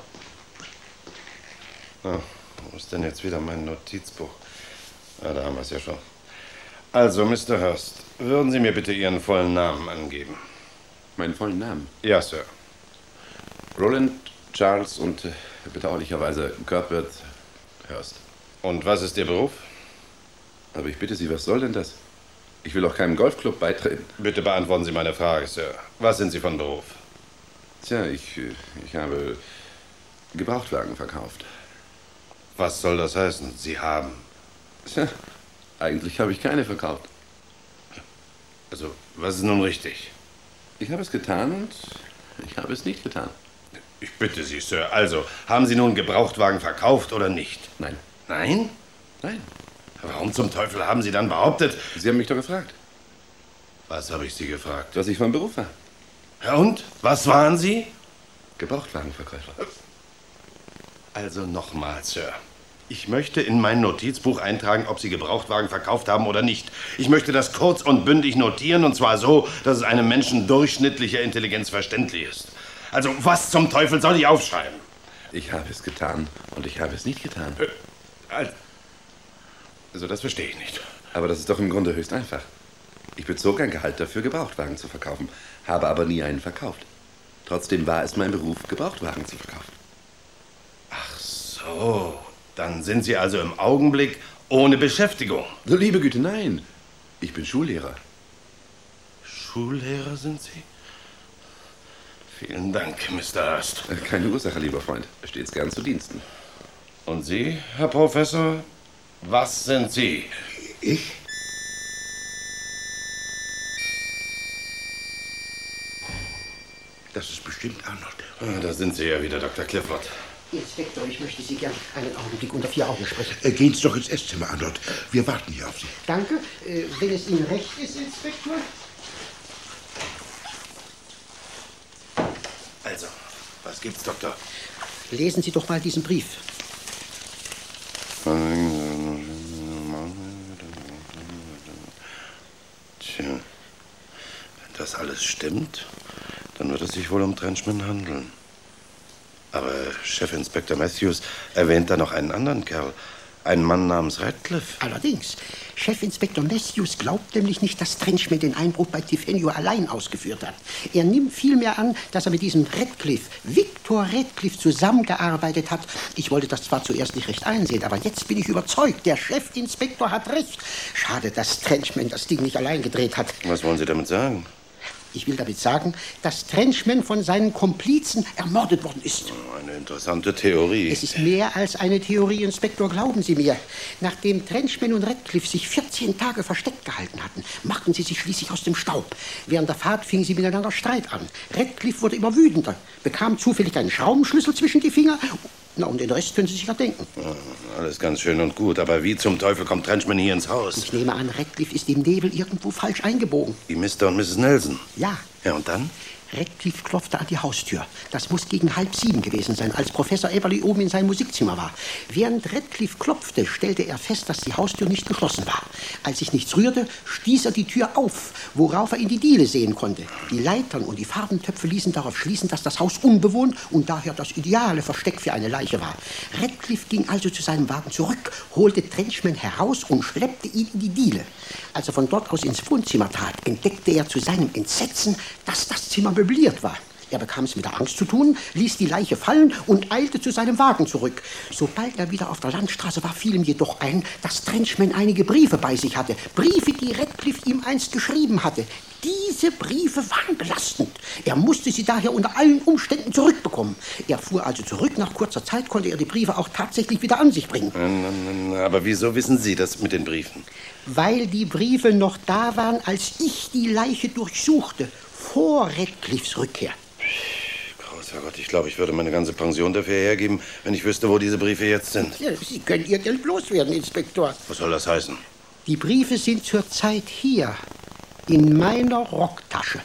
Ah, wo ist denn jetzt wieder mein Notizbuch? Ah, da haben wir es ja schon. Also, Mister Hurst, würden Sie mir bitte Ihren vollen Namen angeben? Meinen vollen Namen? Ja, Sir. Roland Charles und äh, bedauerlicherweise Cuthbert Hurst. Und was ist Ihr Beruf? Aber ich bitte Sie, was soll denn das? Ich will auch keinem Golfclub beitreten. Bitte beantworten Sie meine Frage, Sir. Was sind Sie von Beruf? Tja, ich, ich habe Gebrauchtwagen verkauft. Was soll das heißen? Sie haben? Tja, eigentlich habe ich keine verkauft. Also, was ist nun richtig? Ich habe es getan und ich habe es nicht getan. Ich bitte Sie, Sir. Also, haben Sie nun Gebrauchtwagen verkauft oder nicht? Nein. Nein? Nein. Warum zum Teufel haben Sie dann behauptet? Sie haben mich doch gefragt. Was habe ich Sie gefragt? Was ich von Beruf war. Ja, und? Was waren Sie? Gebrauchtwagenverkäufer. Also nochmal, Sir. Ich möchte in mein Notizbuch eintragen, ob Sie Gebrauchtwagen verkauft haben oder nicht. Ich möchte das kurz und bündig notieren, und zwar so, dass es einem Menschen durchschnittlicher Intelligenz verständlich ist. Also, was zum Teufel soll ich aufschreiben? Ich habe es getan und ich habe es nicht getan. Also, das verstehe ich nicht. Aber das ist doch im Grunde höchst einfach. Ich bezog ein Gehalt dafür, Gebrauchtwagen zu verkaufen, habe aber nie einen verkauft. Trotzdem war es mein Beruf, Gebrauchtwagen zu verkaufen. Ach so, dann sind Sie also im Augenblick ohne Beschäftigung. So, liebe Güte, nein. Ich bin Schullehrer. Schullehrer sind Sie? Vielen Dank, Mister Hurst. Keine Ursache, lieber Freund. Stets gern zu Diensten. Und Sie, Herr Professor, was sind Sie? Ich? Das ist bestimmt Arnold. Ah, da sind Sie ja wieder, Doktor Clifford. Inspektor, ich möchte Sie gern einen Augenblick unter vier Augen sprechen. Äh, gehen Sie doch ins Esszimmer, Arnold. Wir warten hier auf Sie. Danke. Äh, wenn es Ihnen recht ist, Inspektor. Also, was gibt's, Doktor? Lesen Sie doch mal diesen Brief. Tja, wenn das alles stimmt, dann wird es sich wohl um Trenchman handeln. Aber Chefinspektor Matthews erwähnt da noch einen anderen Kerl. Einen Mann namens Radcliffe. Allerdings, Chefinspektor Matthews glaubt nämlich nicht, dass Trenchman den Einbruch bei Tifenio allein ausgeführt hat. Er nimmt vielmehr an, dass er mit diesem Radcliffe, Victor Radcliffe, zusammengearbeitet hat. Ich wollte das zwar zuerst nicht recht einsehen, aber jetzt bin ich überzeugt, der Chefinspektor hat recht. Schade, dass Trenchman das Ding nicht allein gedreht hat. Was wollen Sie damit sagen? Ich will damit sagen, dass Trenchman von seinen Komplizen ermordet worden ist. Eine interessante Theorie. Es ist mehr als eine Theorie, Inspektor, glauben Sie mir. Nachdem Trenchman und Radcliffe sich vierzehn Tage versteckt gehalten hatten, machten sie sich schließlich aus dem Staub. Während der Fahrt fingen sie miteinander Streit an. Radcliffe wurde immer wütender, bekam zufällig einen Schraubenschlüssel zwischen die Finger. Na, und den Rest können Sie sich ja denken. Ja, alles ganz schön und gut, aber wie zum Teufel kommt Trenchman hier ins Haus? Ich nehme an, Radcliffe ist im Nebel irgendwo falsch eingebogen. Wie Mister und Misses Nelson? Ja. Ja, und dann? Radcliffe klopfte an die Haustür. Das muss gegen halb sieben gewesen sein, als Professor Eberly oben in seinem Musikzimmer war. Während Radcliffe klopfte, stellte er fest, dass die Haustür nicht geschlossen war. Als sich nichts rührte, stieß er die Tür auf, worauf er in die Diele sehen konnte. Die Leitern und die Farbentöpfe ließen darauf schließen, dass das Haus unbewohnt und daher das ideale Versteck für eine Leiche war. Radcliffe ging also zu seinem Wagen zurück, holte Trenchman heraus und schleppte ihn in die Diele. Als er von dort aus ins Wohnzimmer trat, entdeckte er zu seinem Entsetzen, dass das Zimmer möbliert war. Er bekam es mit der Angst zu tun, ließ die Leiche fallen und eilte zu seinem Wagen zurück. Sobald er wieder auf der Landstraße war, fiel ihm jedoch ein, dass Trenchman einige Briefe bei sich hatte. Briefe, die Radcliffe ihm einst geschrieben hatte. Diese Briefe waren belastend. Er musste sie daher unter allen Umständen zurückbekommen. Er fuhr also zurück. Nach kurzer Zeit konnte er die Briefe auch tatsächlich wieder an sich bringen. Aber wieso wissen Sie das mit den Briefen? Weil die Briefe noch da waren, als ich die Leiche durchsuchte, vor Radcliffes Rückkehr. Großer Gott, ich glaube, ich würde meine ganze Pension dafür hergeben, wenn ich wüsste, wo diese Briefe jetzt sind. Ja, Sie können Ihr Geld loswerden, Inspektor. Was soll das heißen? Die Briefe sind zurzeit hier, in meiner Rocktasche.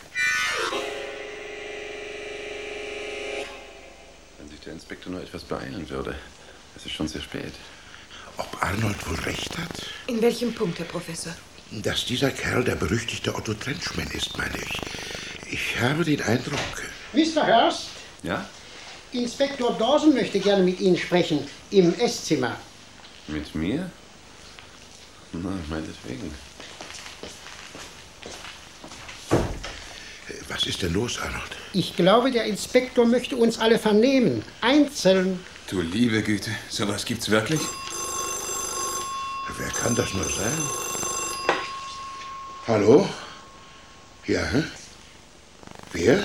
Wenn sich der Inspektor nur etwas beeilen würde. Es ist schon sehr spät. Ob Arnold wohl recht hat? In welchem Punkt, Herr Professor? Dass dieser Kerl der berüchtigte Otto Trenchman ist, meine ich. Ich habe den Eindruck... Mister Hurst? Ja? Inspektor Dawson möchte gerne mit Ihnen sprechen, im Esszimmer. Mit mir? Na, meinetwegen. Was ist denn los, Arnold? Ich glaube, der Inspektor möchte uns alle vernehmen. Einzeln. Du liebe Güte, sowas gibt's wirklich? Wer kann das nur sein? Hallo? Ja, hä? Wer?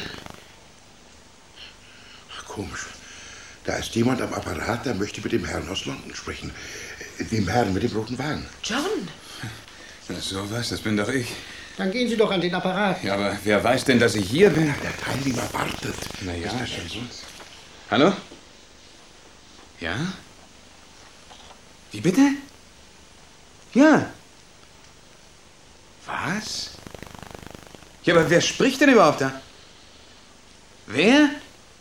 Ach, komisch. Da ist jemand am Apparat, der möchte mit dem Herrn aus London sprechen. Dem Herrn mit dem roten Wagen. John! Na, sowas, das bin doch ich. Dann gehen Sie doch an den Apparat. Ja, aber wer weiß denn, dass ich hier bin? Der Teilnehmer wartet. Na ja, ist das schon so? Hallo? Ja? Wie bitte? Ja. Was? Ja, aber wer spricht denn überhaupt da? Wer?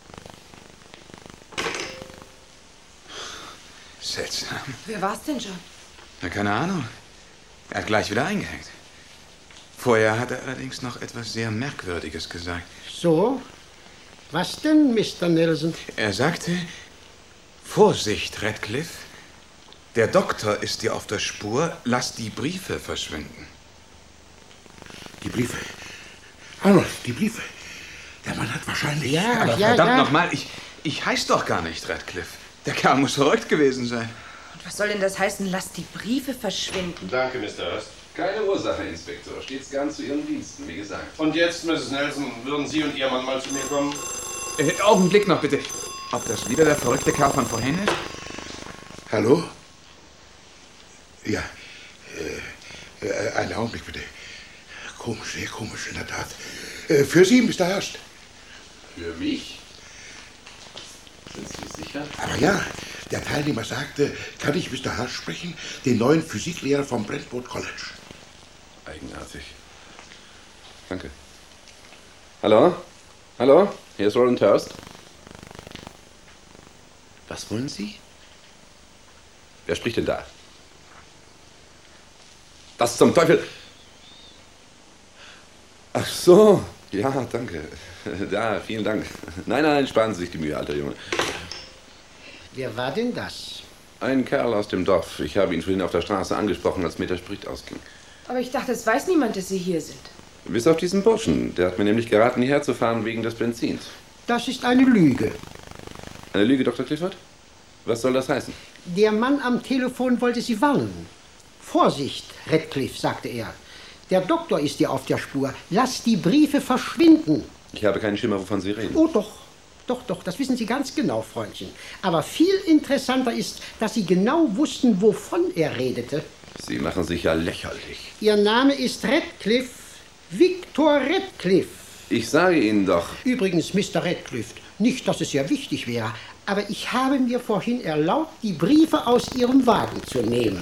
Seltsam. Wer war's denn, John? Na, keine Ahnung. Er hat gleich wieder eingehängt. Vorher hat er allerdings noch etwas sehr Merkwürdiges gesagt. So? Was denn, Mister Nelson? Er sagte, Vorsicht, Radcliffe. Der Doktor ist dir auf der Spur. Lass die Briefe verschwinden. Die Briefe. Arnold, die Briefe. Der Mann hat wahrscheinlich... Ja, Aber ja, verdammt ja. nochmal, ich, ich heiß doch gar nicht Radcliffe. Der Kerl muss verrückt gewesen sein. Und was soll denn das heißen, lass die Briefe verschwinden? Danke, Mister Hurst. Keine Ursache, Inspektor. Stets gern zu Ihren Diensten, wie gesagt. Und jetzt, Misses Nelson, würden Sie und Ihr Mann mal zu mir kommen? Äh, Augenblick noch, bitte. Ob das wieder der verrückte Kerl von vorhin ist? Hallo? Ja. Äh, äh, einen Augenblick, bitte. Komisch, sehr komisch, in der Tat. Äh, für Sie, Mister Hurst. Für mich? Sind Sie sicher? Aber ja, der Teilnehmer sagte, kann ich Mister Hurst sprechen, den neuen Physiklehrer vom Brentwood College. Eigenartig. Danke. Hallo? Hallo? Hier ist Roland Hurst. Was wollen Sie? Wer spricht denn da? Was zum Teufel? Ach so. Ja, danke. Ja, vielen Dank. Nein, nein, sparen Sie sich die Mühe, alter Junge. Wer war denn das? Ein Kerl aus dem Dorf. Ich habe ihn vorhin auf der Straße angesprochen, als mir der Sprit ausging. Aber ich dachte, es weiß niemand, dass Sie hier sind. Bis auf diesen Burschen. Der hat mir nämlich geraten, hierher zu fahren wegen des Benzins. Das ist eine Lüge. Eine Lüge, Doktor Clifford? Was soll das heißen? Der Mann am Telefon wollte Sie warnen. Vorsicht, Radcliffe, sagte er. Der Doktor ist dir auf der Spur. Lass die Briefe verschwinden. Ich habe keinen Schimmer, wovon Sie reden. Oh, doch. Doch, doch, das wissen Sie ganz genau, Freundchen. Aber viel interessanter ist, dass Sie genau wussten, wovon er redete. Sie machen sich ja lächerlich. Ihr Name ist Radcliffe. Victor Radcliffe. Ich sage Ihnen doch. Übrigens, Mister Radcliffe, nicht, dass es sehr wichtig wäre, aber ich habe mir vorhin erlaubt, die Briefe aus Ihrem Wagen zu nehmen.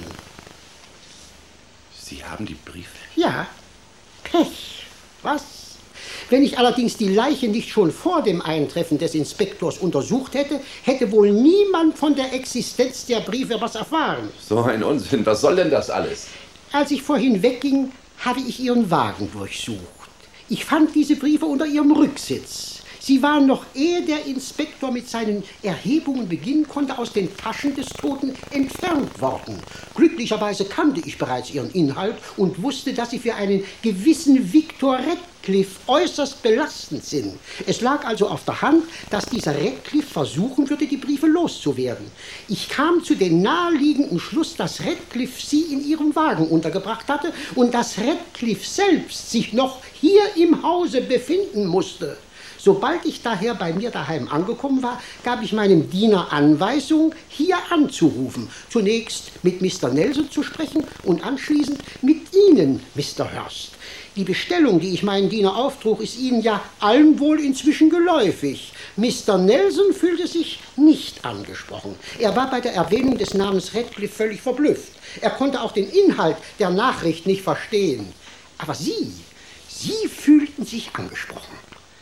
Sie haben die Briefe? Ja, Pech. Was? Wenn ich allerdings die Leiche nicht schon vor dem Eintreffen des Inspektors untersucht hätte, hätte wohl niemand von der Existenz der Briefe was erfahren. So ein Unsinn. Was soll denn das alles? Als ich vorhin wegging, habe ich Ihren Wagen durchsucht. Ich fand diese Briefe unter Ihrem Rücksitz. Sie waren noch ehe der Inspektor mit seinen Erhebungen beginnen konnte, aus den Taschen des Toten entfernt worden. Glücklicherweise kannte ich bereits ihren Inhalt und wusste, dass sie für einen gewissen Victor Radcliffe äußerst belastend sind. Es lag also auf der Hand, dass dieser Radcliffe versuchen würde, die Briefe loszuwerden. Ich kam zu dem naheliegenden Schluss, dass Radcliffe sie in ihrem Wagen untergebracht hatte und dass Radcliffe selbst sich noch hier im Hause befinden musste. Sobald ich daher bei mir daheim angekommen war, gab ich meinem Diener Anweisung, hier anzurufen. Zunächst mit Mister Nelson zu sprechen und anschließend mit Ihnen, Mister Hurst. Die Bestellung, die ich meinen Diener auftrug, ist Ihnen ja allen wohl inzwischen geläufig. Mister Nelson fühlte sich nicht angesprochen. Er war bei der Erwähnung des Namens Radcliffe völlig verblüfft. Er konnte auch den Inhalt der Nachricht nicht verstehen. Aber Sie, Sie fühlten sich angesprochen.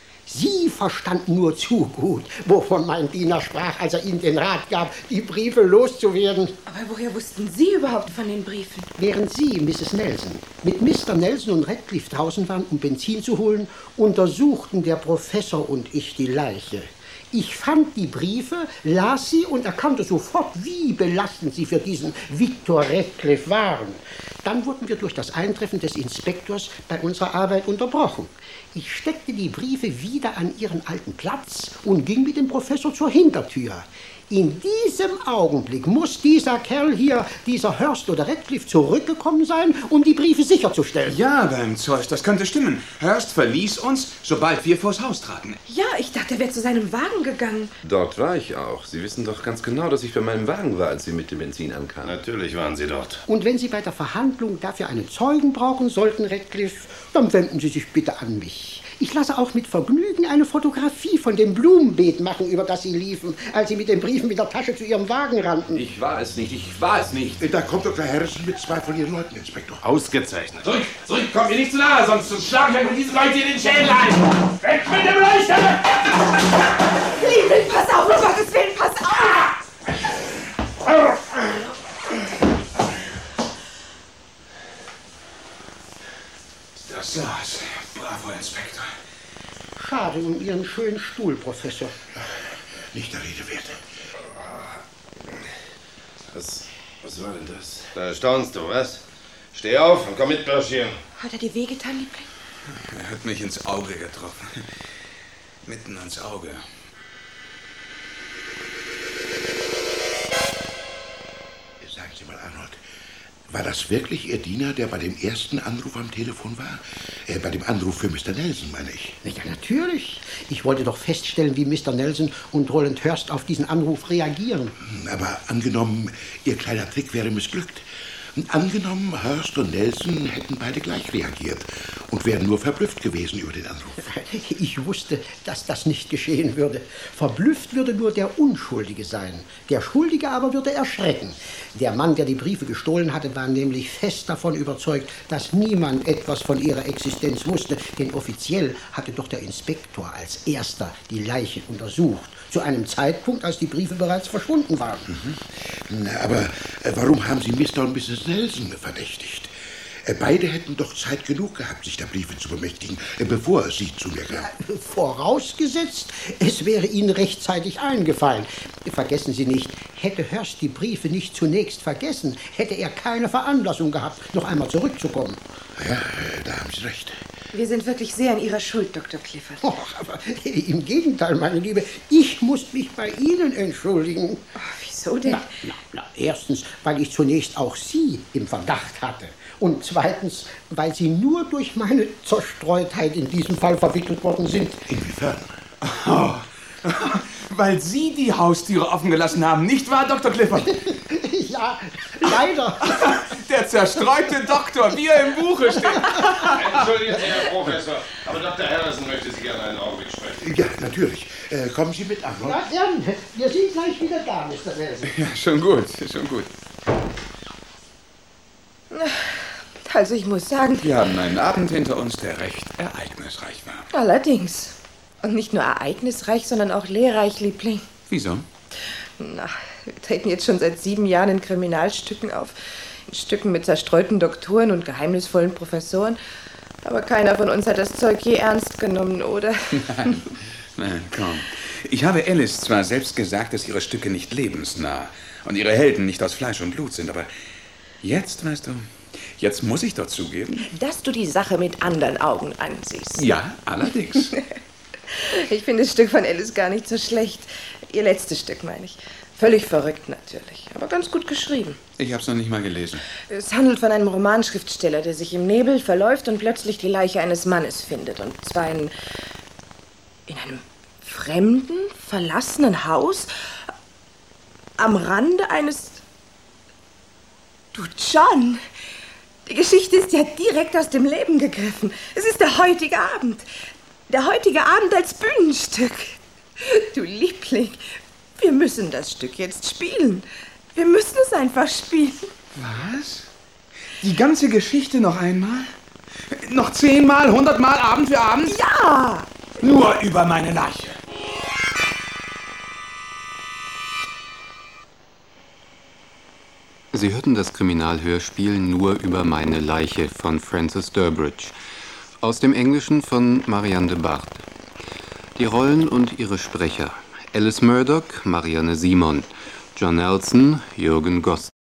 Sie verstanden nur zu gut, wovon mein Diener sprach, als er Ihnen den Rat gab, die Briefe loszuwerden. Aber woher wussten Sie überhaupt von den Briefen? Während Sie, Misses Nelson, mit Mister Nelson und Radcliffe draußen waren, um Benzin zu holen, untersuchten der Professor und ich die Leiche. Ich fand die Briefe, las sie und erkannte sofort, wie belastend sie für diesen Victor Radcliffe waren. Dann wurden wir durch das Eintreffen des Inspektors bei unserer Arbeit unterbrochen. Ich steckte die Briefe wieder an ihren alten Platz und ging mit dem Professor zur Hintertür. In diesem Augenblick muss dieser Kerl hier, dieser Hurst oder Radcliffe, zurückgekommen sein, um die Briefe sicherzustellen. Ja, beim Zeus, das könnte stimmen. Hurst verließ uns, sobald wir vors Haus traten. Ja, ich dachte, er wäre zu seinem Wagen gegangen. Dort war ich auch. Sie wissen doch ganz genau, dass ich bei meinem Wagen war, als Sie mit dem Benzin ankamen. Natürlich waren Sie dort. Und wenn Sie bei der Verhandlung dafür einen Zeugen brauchen sollten, Radcliffe, dann wenden Sie sich bitte an mich. Ich lasse auch mit Vergnügen eine Fotografie von dem Blumenbeet machen, über das Sie liefen, als Sie mit den Briefen mit der Tasche zu Ihrem Wagen rannten. Ich war es nicht, ich war es nicht. Da kommt Doktor Harrison mit zwei von Ihren Leuten, Inspektor. Ausgezeichnet. Zurück, zurück, kommt mir nicht zu nahe, sonst schlagen wir mit diesen Leuten in den Schädel ein. Weg mit dem Leuchter! Liebling, pass auf, um Gottes Willen, pass auf! Das war's. Bravo, Inspektor. Schade um Ihren schönen Stuhl, Professor. Nicht der Rede wert. Was, was war denn das? Da staunst du, was? Steh auf und komm mit, marschieren. Hat er dir wehgetan, Liebling? Er hat mich ins Auge getroffen. Mitten ins Auge. Sagen Sie mal, Arnold, war das wirklich Ihr Diener, der bei dem ersten Anruf am Telefon war? Äh, bei dem Anruf für Mister Nelson, meine ich. Ja, natürlich. Ich wollte doch feststellen, wie Mister Nelson und Roland Hurst auf diesen Anruf reagieren. Aber angenommen, Ihr kleiner Trick wäre missglückt. Angenommen, Hurst und Nelson hätten beide gleich reagiert und wären nur verblüfft gewesen über den Anruf. Ich wusste, dass das nicht geschehen würde. Verblüfft würde nur der Unschuldige sein. Der Schuldige aber würde erschrecken. Der Mann, der die Briefe gestohlen hatte, war nämlich fest davon überzeugt, dass niemand etwas von ihrer Existenz wusste. Denn offiziell hatte doch der Inspektor als erster die Leiche untersucht. Zu einem Zeitpunkt, als die Briefe bereits verschwunden waren. Mhm. Na, aber äh, warum haben Sie Mister und Misses Nelson verdächtigt? Äh, beide hätten doch Zeit genug gehabt, sich der Briefe zu bemächtigen, äh, bevor Sie zu mir kamen. Vorausgesetzt, es wäre Ihnen rechtzeitig eingefallen. Vergessen Sie nicht, hätte Hurst die Briefe nicht zunächst vergessen, hätte er keine Veranlassung gehabt, noch einmal zurückzukommen. Ja, äh, da haben Sie recht. Wir sind wirklich sehr in Ihrer Schuld, Doktor Clifford. Oh, aber im Gegenteil, meine Liebe, ich muss mich bei Ihnen entschuldigen. Oh, wieso denn? Na, na, na, erstens, weil ich zunächst auch Sie im Verdacht hatte. Und zweitens, weil Sie nur durch meine Zerstreutheit in diesem Fall verwickelt worden sind. Inwiefern? Oh, weil Sie die Haustüre offen gelassen haben, nicht wahr, Doktor Clifford? Ja, leider. Der zerstreute Doktor, wie er im Buche steht. Entschuldigen Sie, Herr Professor, aber Doktor Harrison möchte Sie gerne einen Augenblick sprechen. Ja, natürlich. Äh, kommen Sie mit, Arnold. Ja, gern. Wir sind gleich wieder da, Mister Nelson. Ja, schon gut, schon gut. Also ich muss sagen... Wir haben einen Abend hinter uns, der recht ereignisreich war. Allerdings. Und nicht nur ereignisreich, sondern auch lehrreich, Liebling. Wieso? Na, wir treten jetzt schon seit sieben Jahren in Kriminalstücken auf. In Stücken mit zerstreuten Doktoren und geheimnisvollen Professoren. Aber keiner von uns hat das Zeug je ernst genommen, oder? Nein, nein, komm. Ich habe Alice zwar selbst gesagt, dass ihre Stücke nicht lebensnah und ihre Helden nicht aus Fleisch und Blut sind, aber jetzt, weißt du, jetzt muss ich doch zugeben... Dass du die Sache mit anderen Augen ansiehst. Ja, allerdings. Ich finde das Stück von Alice gar nicht so schlecht. Ihr letztes Stück, meine ich. Völlig verrückt natürlich, aber ganz gut geschrieben. Ich habe es noch nicht mal gelesen. Es handelt von einem Romanschriftsteller, der sich im Nebel verläuft und plötzlich die Leiche eines Mannes findet. Und zwar in, in einem fremden, verlassenen Haus am Rande eines... Du, John, die Geschichte ist ja direkt aus dem Leben gegriffen. Es ist der heutige Abend. Der heutige Abend als Bühnenstück. Du Liebling, wir müssen das Stück jetzt spielen. Wir müssen es einfach spielen. Was? Die ganze Geschichte noch einmal? Noch zehnmal, hundertmal, Abend für Abend? Ja! Nur über meine Leiche. Sie hörten das Kriminalhörspiel Nur über meine Leiche von Francis Durbridge. Aus dem Englischen von Marianne de Bard. Die Rollen und ihre Sprecher: Alice Murdoch, Marianne Simon, John Nelson, Jürgen Gost.